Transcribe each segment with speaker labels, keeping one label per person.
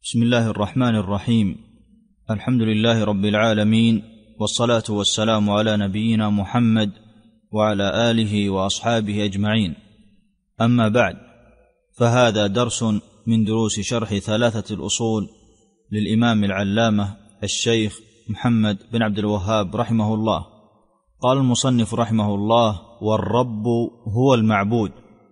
Speaker 1: بسم الله الرحمن الرحيم. الحمد لله رب العالمين، والصلاة والسلام على نبينا محمد وعلى آله وأصحابه أجمعين. أما بعد، فهذا درس من دروس شرح ثلاثة الأصول للإمام العلامة الشيخ محمد بن عبد الوهاب رحمه الله. قال المصنف رحمه الله: والرب هو المعبود.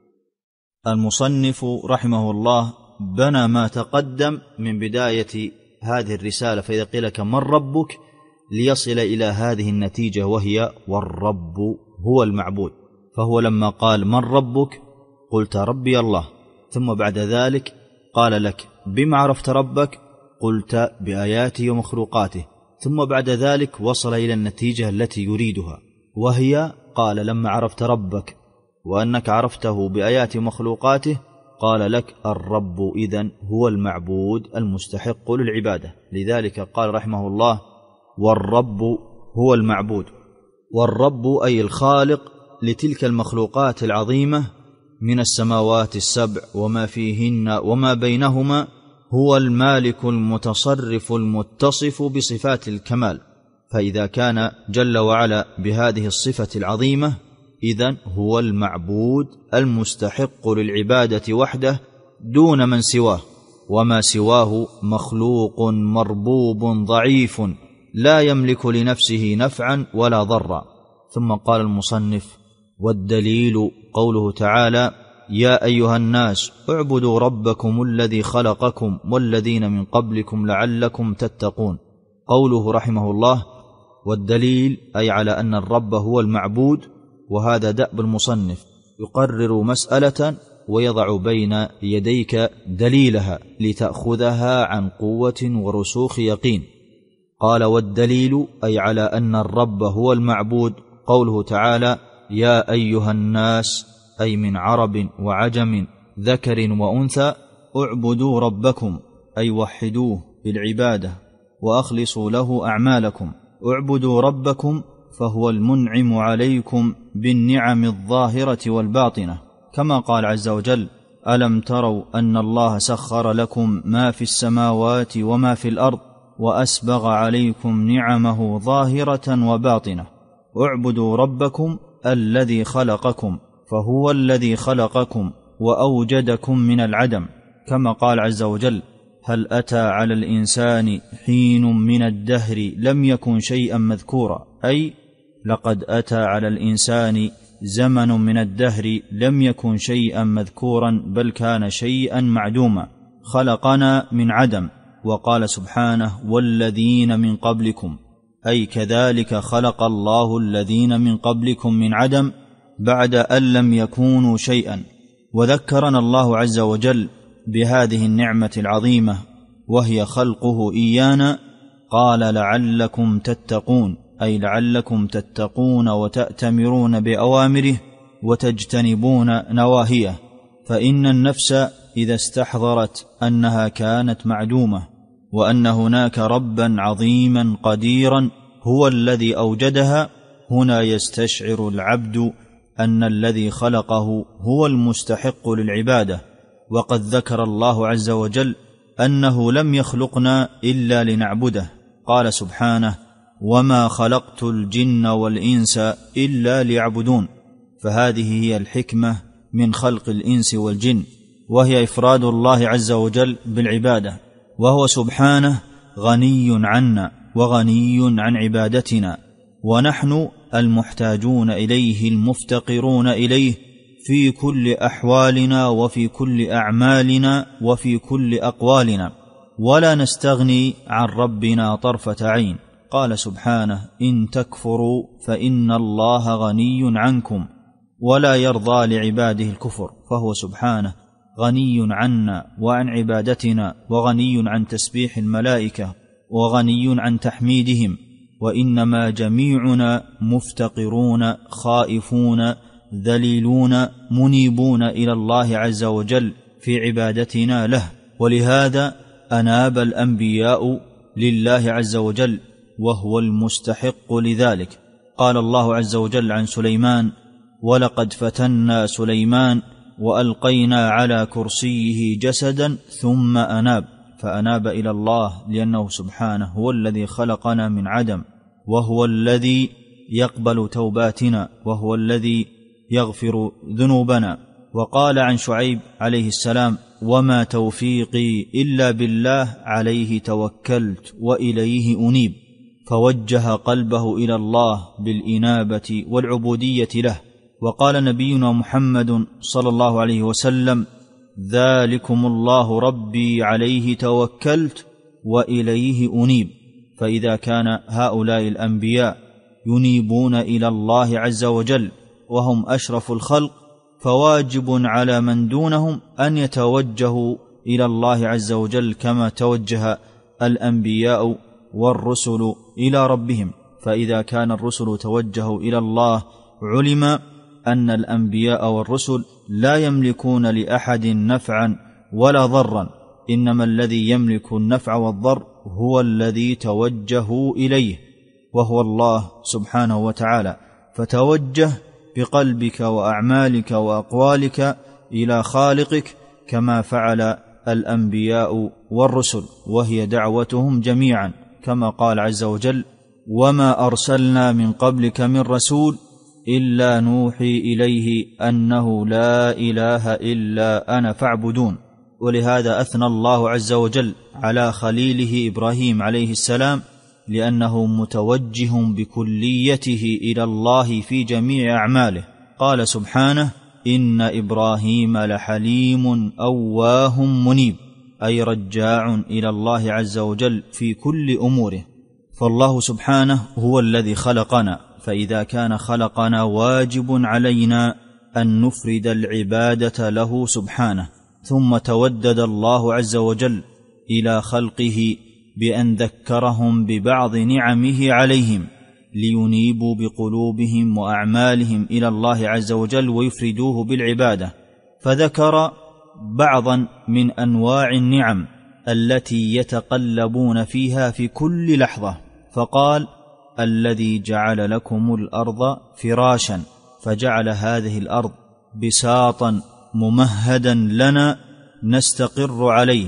Speaker 1: المصنف رحمه الله بنى ما تقدم من بداية هذه الرسالة، فإذا قيل لك من ربك ليصل إلى هذه النتيجة، وهي والرب هو المعبود. فهو لما قال من ربك قلت ربي الله، ثم بعد ذلك قال لك بما عرفت ربك، قلت بآياته ومخلوقاته، ثم بعد ذلك وصل إلى النتيجة التي يريدها، وهي قال لما عرفت ربك وأنك عرفته بآياته ومخلوقاته، قال لك الرب إذن هو المعبود المستحق للعبادة. لذلك قال رحمه الله: والرب هو المعبود. والرب أي الخالق لتلك المخلوقات العظيمة من السماوات السبع وما فيهن وما بينهما، هو المالك المتصرف المتصف بصفات الكمال. فإذا كان جل وعلا بهذه الصفة العظيمة، إذن هو المعبود المستحق للعبادة وحده دون من سواه، وما سواه مخلوق مربوب ضعيف لا يملك لنفسه نفعا ولا ضرا. ثم قال المصنف: والدليل قوله تعالى: يا أيها الناس اعبدوا ربكم الذي خلقكم والذين من قبلكم لعلكم تتقون. قوله رحمه الله: والدليل أي على أن الرب هو المعبود. وهذا دأب المصنف، يقرر مسألة ويضع بين يديك دليلها لتأخذها عن قوة ورسوخ يقين. قال: والدليل أي على أن الرب هو المعبود. قوله تعالى: يا أيها الناس، أي من عرب وعجم ذكر وأنثى، اعبدوا ربكم، أي وحدوه بالعبادة وأخلصوا له أعمالكم. اعبدوا ربكم فهو المنعم عليكم بالنعم الظاهرة والباطنة، كما قال عز وجل: ألم تروا أن الله سخر لكم ما في السماوات وما في الأرض وأسبغ عليكم نعمه ظاهرة وباطنة. اعبدوا ربكم الذي خلقكم، فهو الذي خلقكم وأوجدكم من العدم، كما قال عز وجل: هل أتى على الإنسان حين من الدهر لم يكن شيئا مذكورا، أي لقد أتى على الإنسان زمن من الدهر لم يكن شيئا مذكورا، بل كان شيئا معدوما. خلقنا من عدم. وقال سبحانه: والذين من قبلكم، أي كذلك خلق الله الذين من قبلكم من عدم بعد أن لم يكونوا شيئا. وذكرنا الله عز وجل بهذه النعمة العظيمة وهي خلقه إيانا، قال: لعلكم تتقون، أي لعلكم تتقون وتأتمرون بأوامره وتجتنبون نواهيه. فإن النفس إذا استحضرت أنها كانت معدومة وأن هناك ربا عظيما قديرا هو الذي أوجدها، هنا يستشعر العبد أن الذي خلقه هو المستحق للعبادة. وقد ذكر الله عز وجل أنه لم يخلقنا إلا لنعبده. قال سبحانه: وما خلقت الجن والإنس إلا ليعبدون. فهذه هي الحكمة من خلق الإنس والجن، وهي إفراد الله عز وجل بالعبادة، وهو سبحانه غني عنا وغني عن عبادتنا، ونحن المحتاجون إليه المفتقرون إليه في كل أحوالنا وفي كل أعمالنا وفي كل أقوالنا، ولا نستغني عن ربنا طرفة عين. قال سبحانه: إن تكفروا فإن الله غني عنكم ولا يرضى لعباده الكفر. فهو سبحانه غني عنا وعن عبادتنا، وغني عن تسبيح الملائكة، وغني عن تحميدهم، وإنما جميعنا مفتقرون خائفون ذليلون منيبون إلى الله عز وجل في عبادتنا له. ولهذا أناب الأنبياء لله عز وجل، وهو المستحق لذلك. قال الله عز وجل عن سليمان: ولقد فتنا سليمان وألقينا على كرسيه جسدا ثم أناب. فأناب إلى الله، لأنه سبحانه هو الذي خلقنا من عدم، وهو الذي يقبل توباتنا، وهو الذي يغفر ذنوبنا. وقال عن شعيب عليه السلام: وما توفيقي إلا بالله عليه توكلت وإليه أنيب، فوجه قلبه إلى الله بالإنابة والعبودية له. وقال نبينا محمد صلى الله عليه وسلم: ذلكم الله ربي عليه توكلت وإليه أنيب. فإذا كان هؤلاء الأنبياء ينيبون إلى الله عز وجل وهم أشرف الخلق، فواجب على من دونهم أن يتوجهوا إلى الله عز وجل كما توجه الأنبياء والرسل إلى ربهم. فإذا كان الرسل توجهوا إلى الله، علم أن الأنبياء والرسل لا يملكون لأحد نفعا ولا ضرا، إنما الذي يملك النفع والضر هو الذي توجهوا إليه، وهو الله سبحانه وتعالى. فتوجه بقلبك وأعمالك وأقوالك إلى خالقك كما فعل الأنبياء والرسل، وهي دعوتهم جميعا، كما قال عز وجل: وما أرسلنا من قبلك من رسول إلا نوحي إليه أنه لا إله إلا أنا فاعبدون. ولهذا أثنى الله عز وجل على خليله إبراهيم عليه السلام، لأنه متوجه بكليته إلى الله في جميع أعماله. قال سبحانه: إن إبراهيم لحليم أواه منيب، أي رجاع إلى الله عز وجل في كل أموره. فالله سبحانه هو الذي خلقنا، فإذا كان خلقنا واجب علينا أن نفرد العبادة له سبحانه. ثم تودد الله عز وجل إلى خلقه بأن ذكرهم ببعض نعمه عليهم لينيبوا بقلوبهم وأعمالهم إلى الله عز وجل ويفردوه بالعبادة، فذكر بعضا من أنواع النعم التي يتقلبون فيها في كل لحظة، فقال: الذي جعل لكم الأرض فراشا، فجعل هذه الأرض بساطا ممهدا لنا نستقر عليه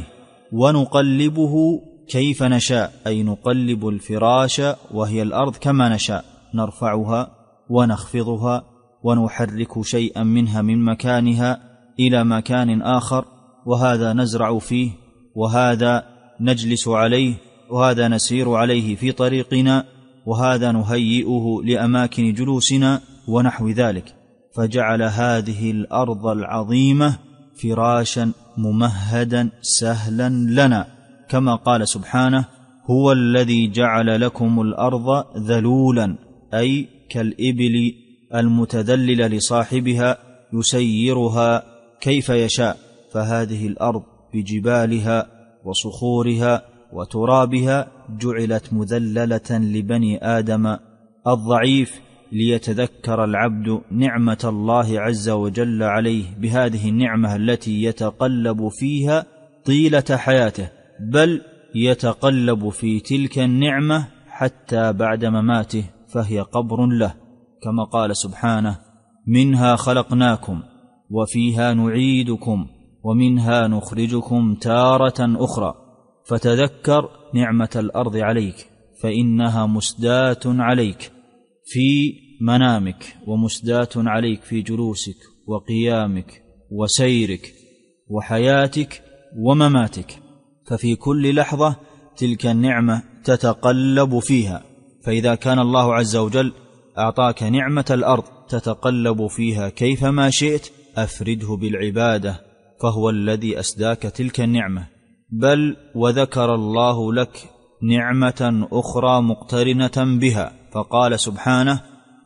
Speaker 1: ونقلبه كيف نشاء، أي نقلب الفراش وهي الأرض كما نشاء، نرفعها ونخفضها ونحرك شيئا منها من مكانها إلى مكان آخر، وهذا نزرع فيه، وهذا نجلس عليه، وهذا نسير عليه في طريقنا، وهذا نهيئه لأماكن جلوسنا ونحو ذلك. فجعل هذه الأرض العظيمة فراشا ممهدا سهلا لنا، كما قال سبحانه: هو الذي جعل لكم الأرض ذلولا، أي كالإبل المتذلل لصاحبها يسيرها كيف يشاء. فهذه الأرض بجبالها وصخورها وترابها جعلت مذللة لبني آدم الضعيف، ليتذكر العبد نعمة الله عز وجل عليه بهذه النعمة التي يتقلب فيها طيلة حياته، بل يتقلب في تلك النعمة حتى بعد مماته، فهي قبر له، كما قال سبحانه: منها خلقناكم وفيها نعيدكم ومنها نخرجكم تارة أخرى. فتذكر نعمة الأرض عليك، فإنها مسداة عليك في منامك، ومسداة عليك في جلوسك وقيامك وسيرك وحياتك ومماتك، ففي كل لحظة تلك النعمة تتقلب فيها. فإذا كان الله عز وجل أعطاك نعمة الأرض تتقلب فيها كيفما شئت، أفرده بالعبادة، فهو الذي أسداك تلك النعمة. بل وذكر الله لك نعمة أخرى مقترنة بها، فقال سبحانه: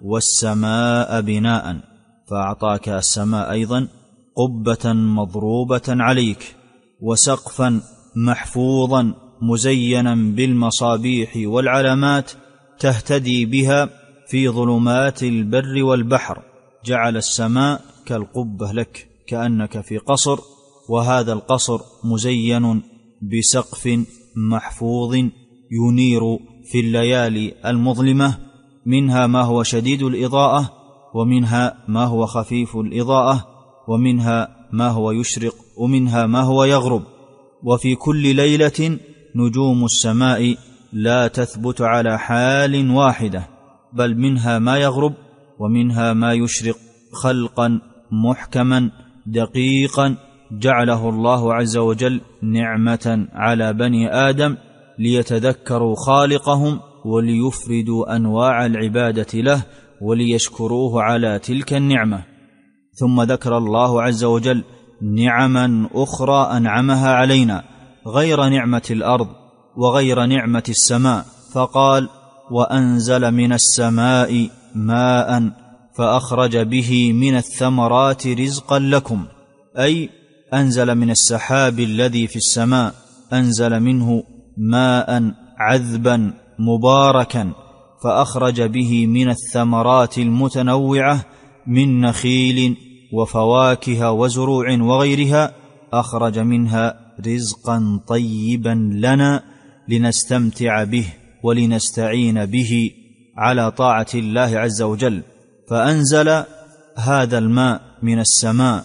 Speaker 1: والسماء بناء، فأعطاك السماء أيضا قبة مضروبة عليك، وسقفا محفوظا مزينا بالمصابيح والعلامات تهتدي بها في ظلمات البر والبحر. جعل السماء كالقبة لك، كأنك في قصر، وهذا القصر مزين بسقف محفوظ ينير في الليالي المظلمة، منها ما هو شديد الإضاءة، ومنها ما هو خفيف الإضاءة، ومنها ما هو يشرق، ومنها ما هو يغرب. وفي كل ليلة نجوم السماء لا تثبت على حال واحدة، بل منها ما يغرب ومنها ما يشرق، خلقا محكما دقيقا جعله الله عز وجل نعمة على بني آدم ليتذكروا خالقهم وليفردوا أنواع العبادة له وليشكروه على تلك النعمة. ثم ذكر الله عز وجل نعما أخرى أنعمها علينا غير نعمة الأرض وغير نعمة السماء، فقال: وأنزل من السماء ماء فأخرج به من الثمرات رزقا لكم، أي أنزل من السحاب الذي في السماء، أنزل منه ماء عذبا مباركا فأخرج به من الثمرات المتنوعة من نخيل وفواكه وزروع وغيرها، أخرج منها رزقا طيبا لنا لنستمتع به ولنستعين به على طاعة الله عز وجل. فأنزل هذا الماء من السماء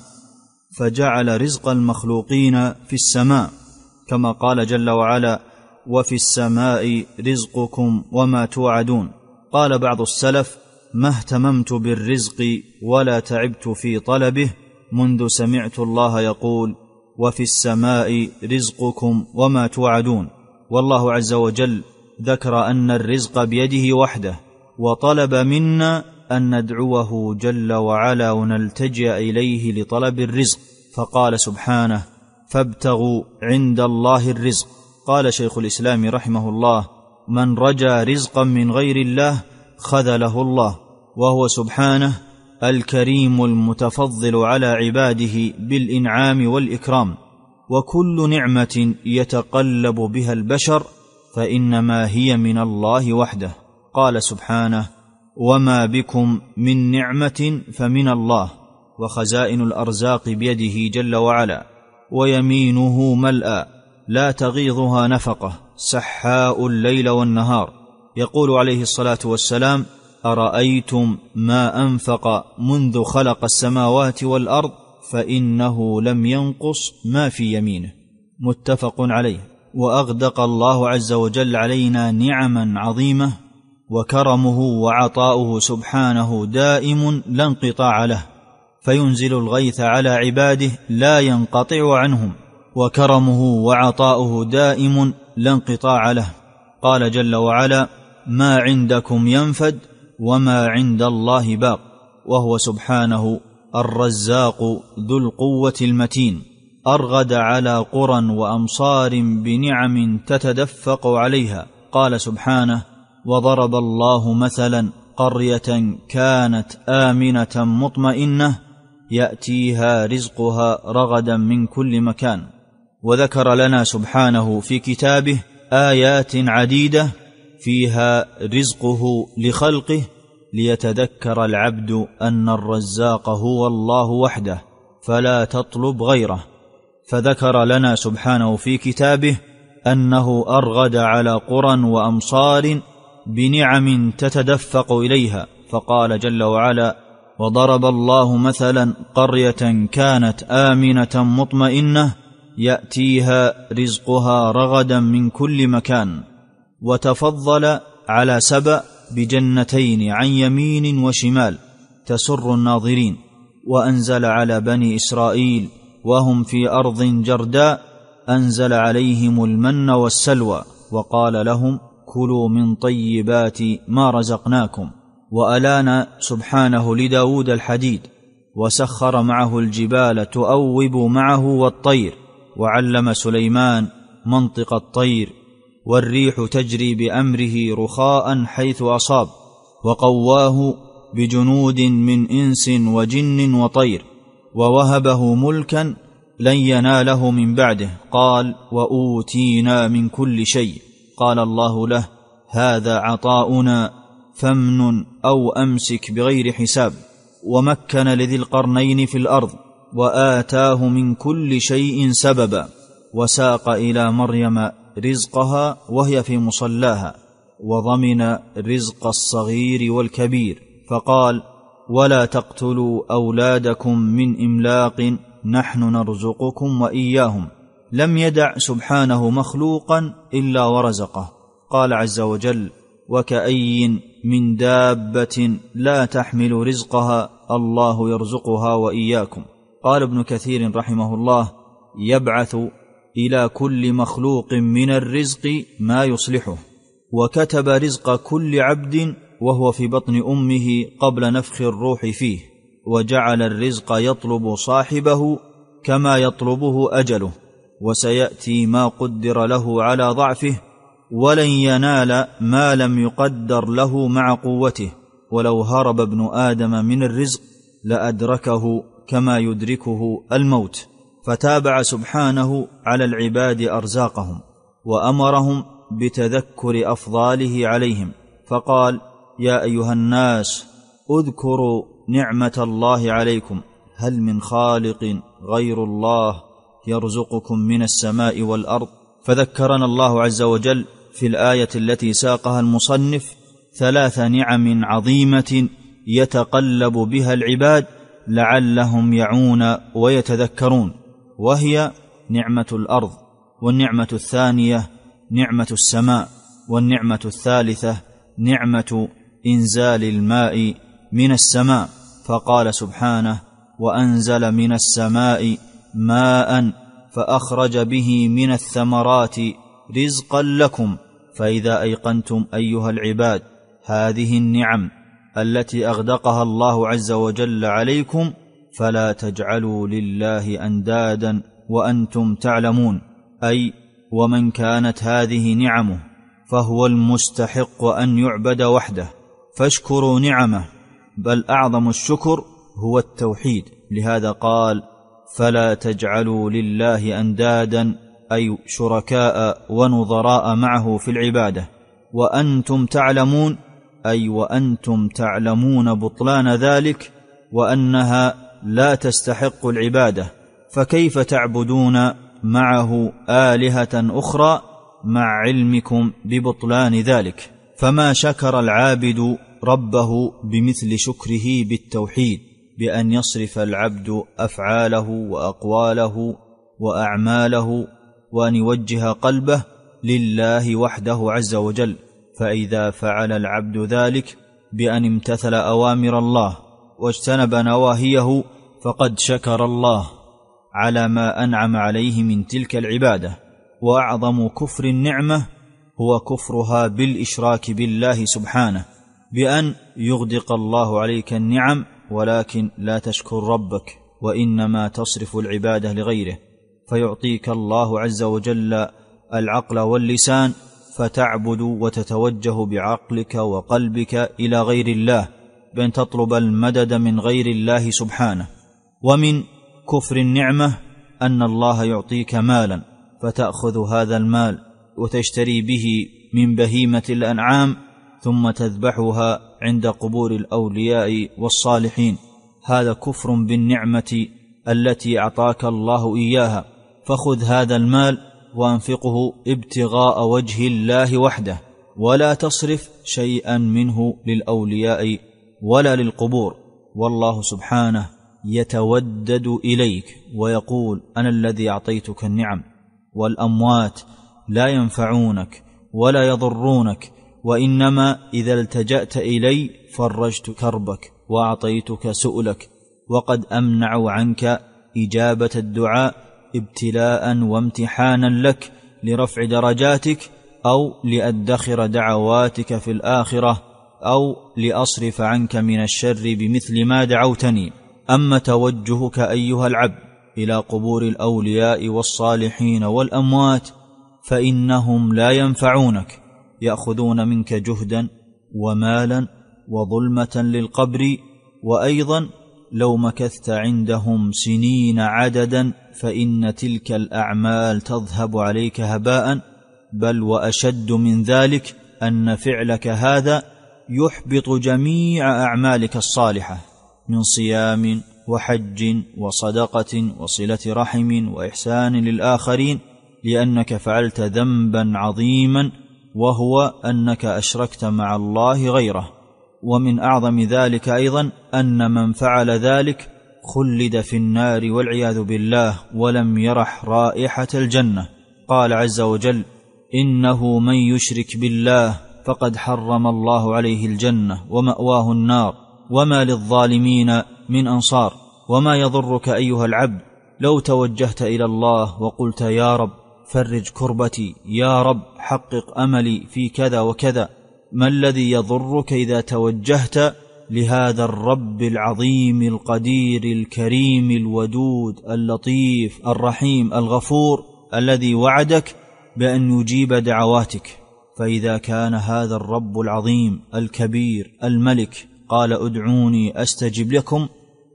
Speaker 1: فجعل رزق المخلوقين في السماء، كما قال جل وعلا: وفي السماء رزقكم وما توعدون. قال بعض السلف: ما اهتممت بالرزق ولا تعبت في طلبه منذ سمعت الله يقول: وفي السماء رزقكم وما توعدون. والله عز وجل ذكر أن الرزق بيده وحده، وطلب منا أن ندعوه جل وعلا ونلتجئ إليه لطلب الرزق، فقال سبحانه: فابتغوا عند الله الرزق. قال شيخ الإسلام رحمه الله: من رجا رزقا من غير الله خذله الله، وهو سبحانه الكريم المتفضل على عباده بالإنعام والإكرام، وكل نعمة يتقلب بها البشر فإنما هي من الله وحده. قال سبحانه: وما بكم من نعمة فمن الله، وخزائن الأرزاق بيده جل وعلا، ويمينه ملأى لا تغيضها نفقة، سحاء الليل والنهار. يقول عليه الصلاة والسلام: أرأيتم ما أنفق منذ خلق السماوات والأرض فإنه لم ينقص ما في يمينه. متفق عليه. وأغدق الله عز وجل علينا نعما عظيمة، وكرمه وعطاؤه سبحانه دائم لا انقطاع له، فينزل الغيث على عباده لا ينقطع عنهم، وكرمه وعطاؤه دائم لا انقطاع له. قال جل وعلا: ما عندكم ينفد وما عند الله باق، وهو سبحانه الرزاق ذو القوة المتين. أرغد على قرى وأمصار بنعم تتدفق عليها. قال سبحانه: وضرب الله مثلا قرية كانت آمنة مطمئنة يأتيها رزقها رغدا من كل مكان. وذكر لنا سبحانه في كتابه آيات عديدة فيها رزقه لخلقه، ليتذكر العبد أن الرزاق هو الله وحده فلا تطلب غيره. فذكر لنا سبحانه في كتابه أنه أرغد على قرى وأمصار بنعم تتدفق إليها، فقال جل وعلا: وضرب الله مثلا قرية كانت آمنة مطمئنة يأتيها رزقها رغدا من كل مكان. وتفضل على سبأ بجنتين عن يمين وشمال تسر الناظرين. وأنزل على بني إسرائيل وهم في أرض جرداء، أنزل عليهم المن والسلوى، وقال لهم: كلوا من طيبات ما رزقناكم. وألان سبحانه لداود الحديد، وسخر معه الجبال تؤوب معه والطير، وعلم سليمان منطق الطير، والريح تجري بأمره رخاء حيث أصاب، وقواه بجنود من إنس وجن وطير، ووهبه ملكا لن يناله من بعده. قال: وأوتينا من كل شيء. قال الله له: هذا عطاؤنا فامنن أو أمسك بغير حساب. ومكن لذي القرنين في الأرض، وآتاه من كل شيء سببا، وساق إلى مريم رزقها وهي في مصلاها، وضمن رزق الصغير والكبير، فقال: ولا تقتلوا أولادكم من إملاق نحن نرزقكم وإياهم لم يدع سبحانه مخلوقا إلا ورزقه. قال عز وجل: وكأي من دابة لا تحمل رزقها الله يرزقها وإياكم. قال ابن كثير رحمه الله: يبعث إلى كل مخلوق من الرزق ما يصلحه، وكتب رزق كل عبد وهو في بطن أمه قبل نفخ الروح فيه، وجعل الرزق يطلب صاحبه كما يطلبه أجله، وسيأتي ما قدر له على ضعفه، ولن ينال ما لم يقدر له مع قوته، ولو هرب ابن آدم من الرزق لأدركه كما يدركه الموت. فتابع سبحانه على العباد أرزاقهم، وأمرهم بتذكر أفضاله عليهم، فقال: يا أيها الناس اذكروا نعمة الله عليكم، هل من خالق غير الله يرزقكم من السماء والأرض؟ فذكرنا الله عز وجل في الآية التي ساقها المصنف 3 نعم عظيمة يتقلب بها العباد لعلهم يعون ويتذكرون، وهي نعمة الأرض، والنعمة الثانية نعمة السماء، والنعمة الثالثة نعمة إنزال الماء من السماء. فقال سبحانه: وأنزل من السماء ماء فأخرج به من الثمرات رزقا لكم. فإذا أيقنتم أيها العباد هذه النعم التي أغدقها الله عز وجل عليكم، فلا تجعلوا لله أندادا وأنتم تعلمون، أي ومن كانت هذه نعمه فهو المستحق أن يعبد وحده، فاشكروا نعمه، بل أعظم الشكر هو التوحيد. لهذا قال: فلا تجعلوا لله أندادا، أي شركاء ونظراء معه في العبادة، وأنتم تعلمون، أي وأنتم تعلمون بطلان ذلك وأنها لا تستحق العبادة، فكيف تعبدون معه آلهة أخرى مع علمكم ببطلان ذلك؟ فما شكر العابد ربه بمثل شكره بالتوحيد، بأن يصرف العبد أفعاله وأقواله وأعماله، وأن يوجه قلبه لله وحده عز وجل. فإذا فعل العبد ذلك بأن امتثل أوامر الله واجتنب نواهيه، فقد شكر الله على ما أنعم عليه من تلك العبادة. وأعظم كفر النعمة هو كفرها بالإشراك بالله سبحانه، بأن يغدق الله عليك النعم ولكن لا تشكر ربك، وإنما تصرف العبادة لغيره، فيعطيك الله عز وجل العقل واللسان فتعبد وتتوجه بعقلك وقلبك إلى غير الله، بأن تطلب المدد من غير الله سبحانه. ومن كفر النعمة أن الله يعطيك مالا فتأخذ هذا المال وتشتري به من بهيمة الأنعام ثم تذبحها عند قبور الأولياء والصالحين. هذا كفر بالنعمة التي أعطاك الله إياها، فخذ هذا المال وأنفقه ابتغاء وجه الله وحده، ولا تصرف شيئا منه للأولياء ولا للقبور. والله سبحانه يتودد إليك ويقول: أنا الذي أعطيتك النعم، والأموات لا ينفعونك ولا يضرونك، وإنما إذا التجأت إلي فرجت كربك وأعطيتك سؤلك، وقد أمنع عنك إجابة الدعاء ابتلاء وامتحانا لك لرفع درجاتك، أو لأدخر دعواتك في الآخرة، أو لأصرف عنك من الشر بمثل ما دعوتني. أما توجهك أيها العبد إلى قبور الأولياء والصالحين والأموات فإنهم لا ينفعونك، يأخذون منك جهدا ومالا وظلمة للقبر، وأيضا لو مكثت عندهم سنين عددا فإن تلك الأعمال تذهب عليك هباء، بل وأشد من ذلك أن فعلك هذا يحبط جميع أعمالك الصالحة من صيام وحج وصدقة وصلة رحم وإحسان للآخرين، لأنك فعلت ذنبا عظيما وهو أنك أشركت مع الله غيره. ومن أعظم ذلك أيضا أن من فعل ذلك
Speaker 2: خلد في النار والعياذ بالله ولم يرح رائحة الجنة. قال عز وجل: إنه من يشرك بالله فقد حرم الله عليه الجنة ومأواه النار وما للظالمين من أنصار. وما يضرك أيها العبد لو توجهت إلى الله وقلت: يا رب فرج كربتي، يا رب حقق أملي في كذا وكذا. ما الذي يضرك إذا توجهت لهذا الرب العظيم القدير الكريم الودود اللطيف الرحيم الغفور الذي وعدك بأن يجيب دعواتك؟ فإذا كان هذا الرب العظيم الكبير الملك قال: ادعوني أستجب لكم،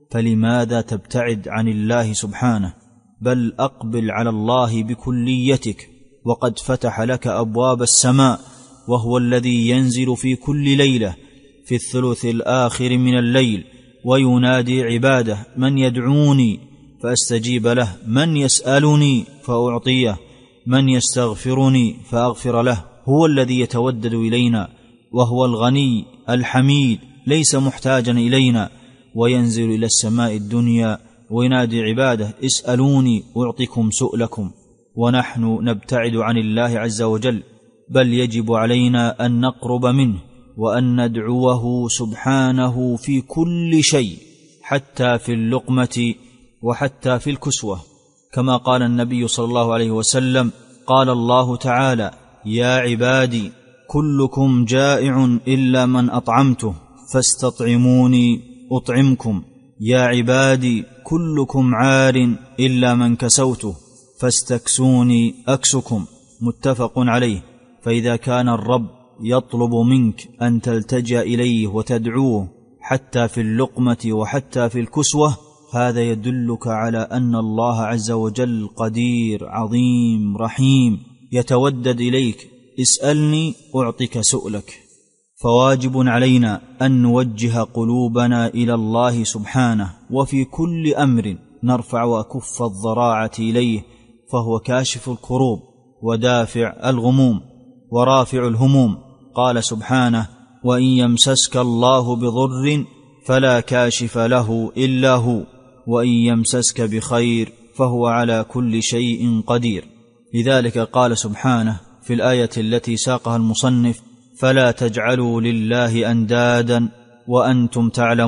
Speaker 2: فلماذا تبتعد عن الله سبحانه؟ بل أقبل على الله بكليتك، وقد فتح لك أبواب السماء، وهو الذي ينزل في كل ليلة في الثلث الآخر من الليل وينادي عباده: من يدعوني فأستجيب له، من يسألني فأعطيه، من يستغفرني فأغفر له. هو الذي يتودد إلينا، وهو الغني الحميد ليس محتاجا إلينا، وينزل إلى السماء الدنيا وينادي عباده: اسألوني أعطكم سؤلكم. ونحن نبتعد عن الله عز وجل، بل يجب علينا أن نقرب منه وأن ندعوه سبحانه في كل شيء، حتى في اللقمة وحتى في الكسوة، كما قال النبي صلى الله عليه وسلم: قال الله تعالى: يا عبادي كلكم جائع إلا من أطعمته فاستطعموني أطعمكم، يا عبادي كلكم عار إلا من كسوته فاستكسوني أكسكم. متفق عليه. فإذا كان الرب يطلب منك أن تلتجأ إليه وتدعوه حتى في اللقمة وحتى في الكسوة، هذا يدلك على أن الله عز وجل قدير عظيم رحيم يتودد إليك: اسألني أعطك سؤلك. فواجب علينا أن نوجه قلوبنا إلى الله سبحانه، وفي كل أمر نرفع أكف الضراعة إليه، فهو كاشف الكروب ودافع الغموم ورافع الهموم. قال سبحانه: وإن يمسسك الله بضر فلا كاشف له إلا هو، وإن يمسسك بخير فهو على كل شيء قدير. لذلك قال سبحانه في الآية التي ساقها المصنف: فلا تجعلوا لله أندادا وأنتم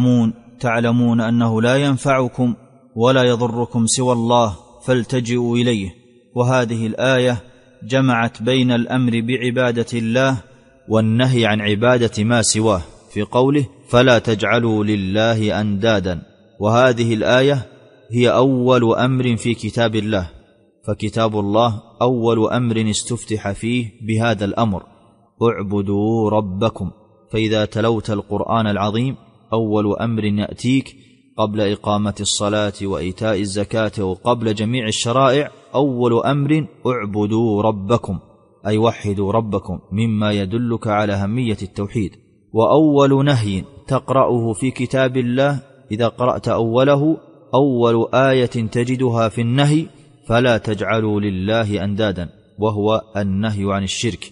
Speaker 2: تعلمون أنه لا ينفعكم ولا يضركم سوى الله فالتجئوا إليه. وهذه الآية جمعت بين الأمر بعبادة الله والنهي عن عبادة ما سواه في قوله: فلا تجعلوا لله أندادا. وهذه الآية هي أول أمر في كتاب الله، فكتاب الله أول أمر استفتح فيه بهذا الأمر: اعبدوا ربكم. فإذا تلوت القرآن العظيم أول أمر يأتيك قبل إقامة الصلاة وإيتاء الزكاة وقبل جميع الشرائع، أول أمر اعبدوا ربكم، أي وحدوا ربكم، مما يدلك على أهمية التوحيد. وأول نهي تقرأه في كتاب الله إذا قرأت أوله، أول آية تجدها في النهي: فلا تجعلوا لله أندادا، وهو النهي عن الشرك،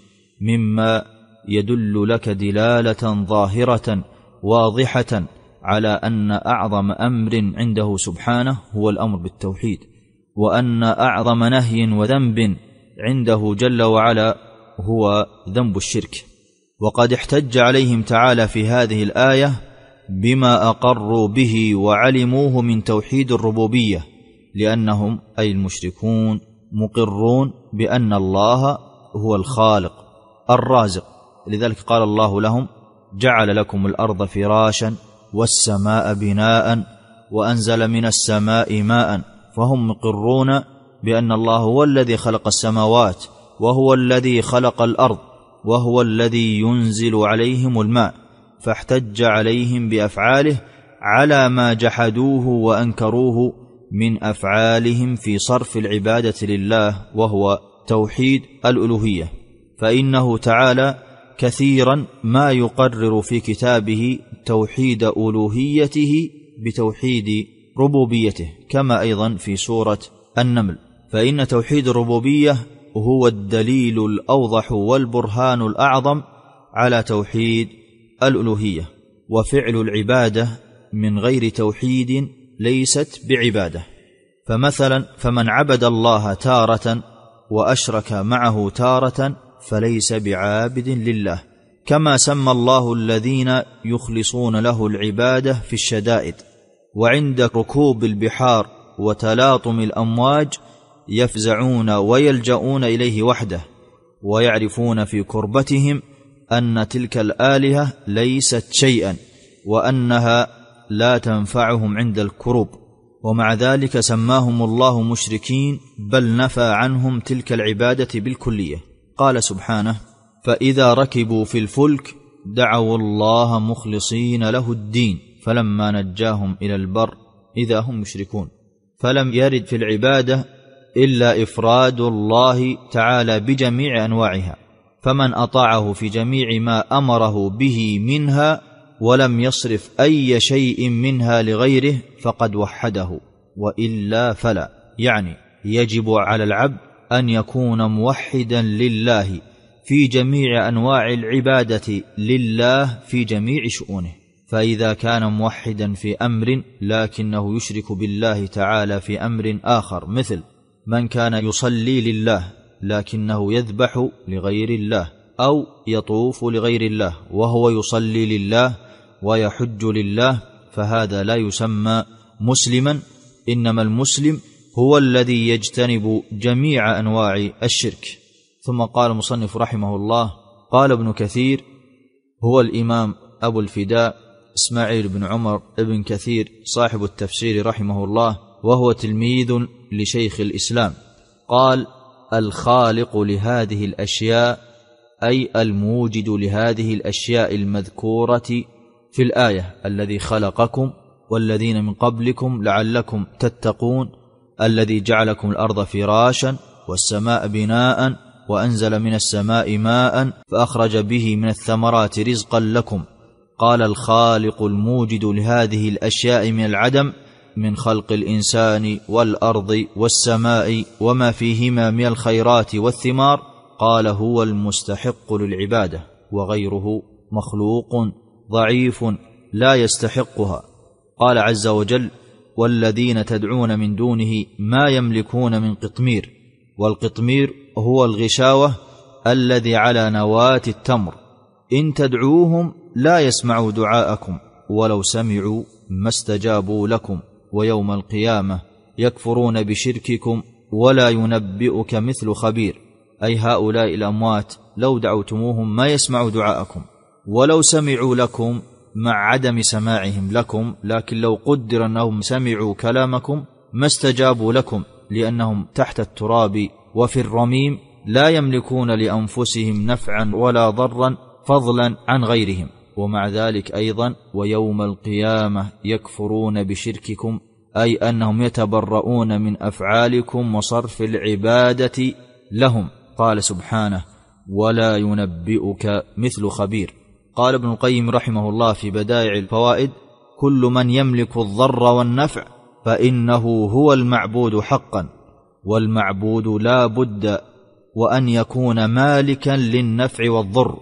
Speaker 2: مما يدل لك دلالة ظاهرة واضحة على أن أعظم أمر عنده سبحانه هو الأمر بالتوحيد، وأن أعظم نهي وذنب عنده جل وعلا هو ذنب الشرك. وقد احتج عليهم تعالى في هذه الآية بما أقروا به وعلموه من توحيد الربوبية، لأنهم أي المشركون مقرون بأن الله هو الخالق الرازق. لذلك قال الله لهم: جعل لكم الأرض فراشا والسماء بناء وأنزل من السماء ماء. فهم مقرون بأن الله هو الذي خلق السماوات، وهو الذي خلق الأرض، وهو الذي ينزل عليهم الماء، فاحتج عليهم بأفعاله على ما جحدوه وأنكروه من أفعالهم في صرف العبادة لله، وهو توحيد الألوهية. فإنه تعالى كثيرا ما يقرر في كتابه توحيد ألوهيته بتوحيد ربوبيته، كما أيضا في سورة النمل. فإن توحيد الربوبية هو الدليل الأوضح والبرهان الأعظم على توحيد الألوهية. وفعل العبادة من غير توحيد
Speaker 1: ليست بعبادة. فمثلا فمن عبد الله تارة وأشرك معه تارة فليس بعابد لله، كما سمى الله الذين يخلصون له العبادة في الشدائد، وعند ركوب البحار وتلاطم الأمواج يفزعون ويلجؤون إليه وحده، ويعرفون في كربتهم أن تلك الآلهة ليست شيئا وأنها لا تنفعهم عند الكروب، ومع ذلك سماهم الله مشركين، بل نفى عنهم تلك العبادة بالكلية. قال سبحانه: فإذا ركبوا في الفلك دعوا الله مخلصين له الدين فلما نجاهم إلى البر إذا هم مشركون. فلم يرد في العبادة إلا إفراد الله تعالى بجميع أنواعها، فمن أطاعه في جميع ما أمره به منها ولم يصرف أي شيء منها لغيره فقد وحده، وإلا فلا. يعني يجب على العبد أن يكون موحدا لله في جميع أنواع العبادة لله في جميع شؤونه. فإذا كان موحدا في أمر لكنه يشرك بالله تعالى في أمر آخر، مثل من كان يصلي لله لكنه يذبح لغير الله، أو يطوف لغير الله وهو يصلي لله ويحج لله، فهذا لا يسمى مسلما، إنما المسلم هو الذي يجتنب جميع أنواع الشرك. ثم قال المصنف رحمه الله: قال ابن كثير هو الإمام أبو الفداء إسماعيل بن عمر ابن كثير صاحب التفسير رحمه الله، وهو تلميذ لشيخ الإسلام، قال: الخالق لهذه الأشياء أي الموجد لهذه الأشياء المذكورة في الآية، الذي خلقكم والذين من قبلكم لعلكم تتقون، الذي جعلكم الأرض فراشا والسماء بناء وأنزل من السماء ماء فأخرج به من الثمرات رزقا لكم. قال: الخالق الموجد لهذه الأشياء من العدم، من خلق الإنسان والأرض والسماء وما فيهما من الخيرات والثمار، قال: هو المستحق للعبادة، وغيره مخلوق ضعيف لا يستحقها. قال عز وجل: والذين تدعون من دونه ما يملكون من قطمير. والقطمير هو الغشاوة الذي على نواة التمر، إن تدعوهم لا يسمعوا دعاءكم ولو سمعوا ما استجابوا لكم، ويوم القيامة يكفرون بشرككم ولا ينبئك مثل خبير. أي هؤلاء الأموات لو دعوتموهم ما يسمعوا دعاءكم ولو سمعوا لكم، مع عدم سماعهم لكم، لكن لو قدر أنهم سمعوا كلامكم ما استجابوا لكم، لأنهم تحت التراب وفي الرميم لا يملكون لأنفسهم نفعا ولا ضرا فضلا عن غيرهم. ومع ذلك أيضا ويوم القيامة يكفرون بشرككم، أي أنهم يتبرؤون من أفعالكم وصرف العبادة لهم. قال سبحانه: ولا ينبئك مثل خبير. قال ابن القيم رحمه الله في بدائع الفوائد: كل من يملك الضر والنفع فإنه هو المعبود حقا، والمعبود لا بد وأن يكون مالكا للنفع والضر.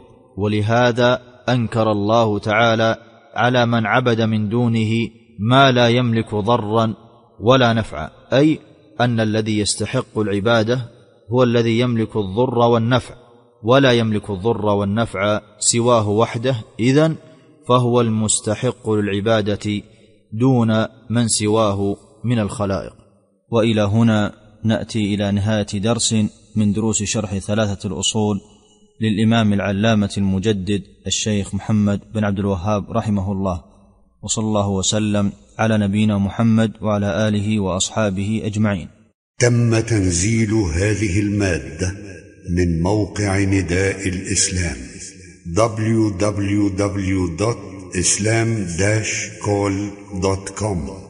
Speaker 1: ولهذا أنكر الله تعالى على من عبد من دونه ما لا يملك ضرا ولا نفعا، أي أن الذي يستحق العبادة هو الذي يملك الضر والنفع، ولا يملك الضر والنفع سواه وحده، إذن فهو المستحق للعبادة دون من سواه من الخلائق.
Speaker 2: وإلى هنا نأتي إلى نهاية درس من دروس شرح ثلاثة الأصول للإمام العلامة المجدد الشيخ محمد بن عبد الوهاب رحمه الله، وصلى الله وسلم على نبينا محمد وعلى آله وأصحابه أجمعين.
Speaker 3: تم تنزيل هذه المادة من موقع نداء الإسلام www.islam-call.com